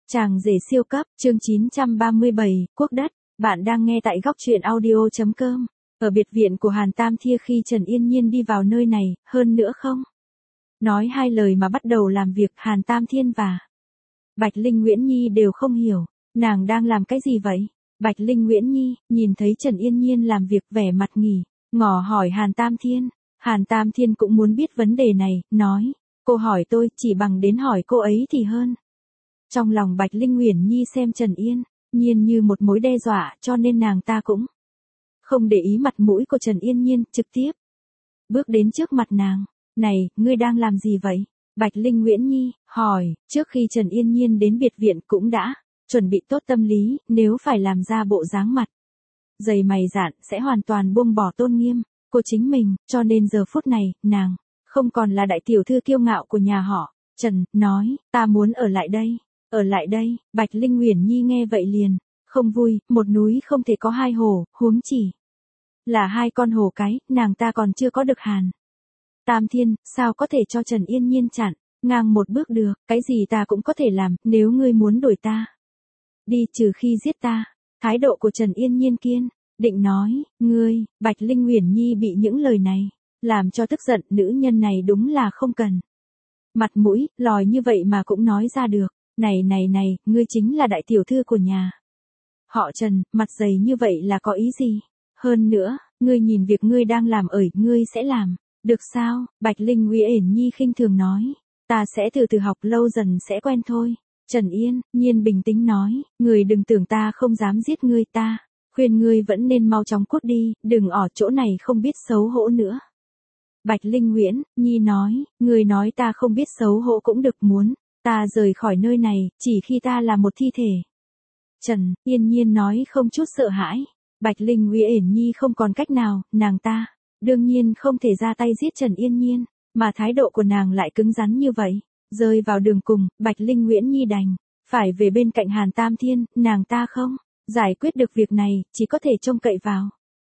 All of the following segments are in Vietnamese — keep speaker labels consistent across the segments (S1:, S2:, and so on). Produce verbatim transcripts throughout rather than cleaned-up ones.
S1: Chàng rể siêu cấp, chương chín trăm ba mươi bảy, Quốc đất. Bạn đang nghe tại góc truyện audio chấm com. Ở biệt viện của Hàn Tam Thia khi Trần Yên Nhiên đi vào nơi này, hơn nữa không? Nói hai lời mà bắt đầu làm việc, Hàn Tam Thiên và Bạch Linh Nguyễn Nhi đều không hiểu, nàng đang làm cái gì vậy? Bạch Linh Nguyễn Nhi, nhìn thấy Trần Yên Nhiên làm việc vẻ mặt nghỉ, ngỏ hỏi Hàn Tam Thiên. Hàn Tam Thiên cũng muốn biết vấn đề này, nói, cô hỏi tôi chỉ bằng đến hỏi cô ấy thì hơn. Trong lòng Bạch Linh Nguyễn Nhi xem Trần Yên Nhiên như một mối đe dọa, cho nên nàng ta cũng không để ý mặt mũi của Trần Yên Nhiên, trực tiếp bước đến trước mặt nàng. Này, ngươi đang làm gì vậy? Bạch Linh Nguyễn Nhi hỏi, trước khi Trần Yên Nhiên đến biệt viện cũng đã chuẩn bị tốt tâm lý, nếu phải làm ra bộ dáng mặt dày mày dạn sẽ hoàn toàn buông bỏ tôn nghiêm của chính mình, cho nên giờ phút này, nàng không còn là đại tiểu thư kiêu ngạo của nhà họ Trần, nói, ta muốn ở lại đây. Ở lại đây, Bạch Linh Nguyễn Nhi nghe vậy liền không vui, một núi không thể có hai hồ, huống chỉ là hai con hổ cái, nàng ta còn chưa có được Hàn Tam Thiên, sao có thể cho Trần Yên Nhiên chặn ngang một bước được, cái gì ta cũng có thể làm, nếu ngươi muốn đuổi ta đi, trừ khi giết ta. Thái độ của Trần Yên Nhiên kiên định nói, ngươi, Bạch Linh Nguyễn Nhi bị những lời này làm cho tức giận, nữ nhân này đúng là không cần mặt mũi, lòi như vậy mà cũng nói ra được. Này này này, ngươi chính là đại tiểu thư của nhà họ Trần, mặt dày như vậy là có ý gì? Hơn nữa, ngươi nhìn việc ngươi đang làm ởi, ngươi sẽ làm được sao? Bạch Linh Nguyễn Nhi khinh thường nói, ta sẽ từ từ học, lâu dần sẽ quen thôi. Trần Yên Nhiên bình tĩnh nói, ngươi đừng tưởng ta không dám giết ngươi, ta khuyên ngươi vẫn nên mau chóng cút đi, đừng ở chỗ này không biết xấu hổ nữa. Bạch Linh Nguyễn Nhi nói, ngươi nói ta không biết xấu hổ cũng được, muốn ta rời khỏi nơi này, chỉ khi ta là một thi thể. Trần Yên Nhiên nói không chút sợ hãi. Bạch Linh Nguyễn Nhi không còn cách nào, nàng ta đương nhiên không thể ra tay giết Trần Yên Nhiên, mà thái độ của nàng lại cứng rắn như vậy. Rơi vào đường cùng, Bạch Linh Nguyễn Nhi đành phải về bên cạnh Hàn Tam Thiên, nàng ta không giải quyết được việc này, chỉ có thể trông cậy vào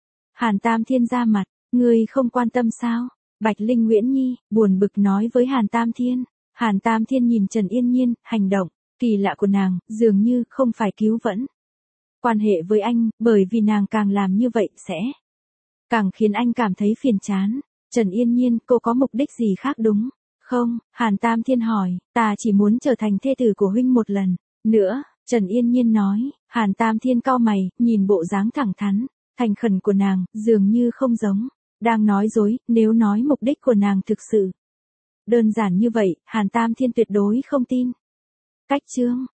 S1: Hàn Tam Thiên ra mặt. Ngươi không quan tâm sao? Bạch Linh Nguyễn Nhi buồn bực nói với Hàn Tam Thiên. Hàn Tam Thiên nhìn Trần Yên Nhiên, hành động kỳ lạ của nàng, dường như không phải cứu vãn quan hệ với anh, bởi vì nàng càng làm như vậy sẽ càng khiến anh cảm thấy phiền chán. Trần Yên Nhiên, cô có mục đích gì khác đúng không? Hàn Tam Thiên hỏi, ta chỉ muốn trở thành thê tử của huynh một lần nữa. Trần Yên Nhiên nói. Hàn Tam Thiên cau mày, nhìn bộ dáng thẳng thắn, thành khẩn của nàng, dường như không giống đang nói dối. Nếu nói mục đích của nàng thực sự đơn giản như vậy, Hàn Tam Thiên tuyệt đối không tin. Cách chương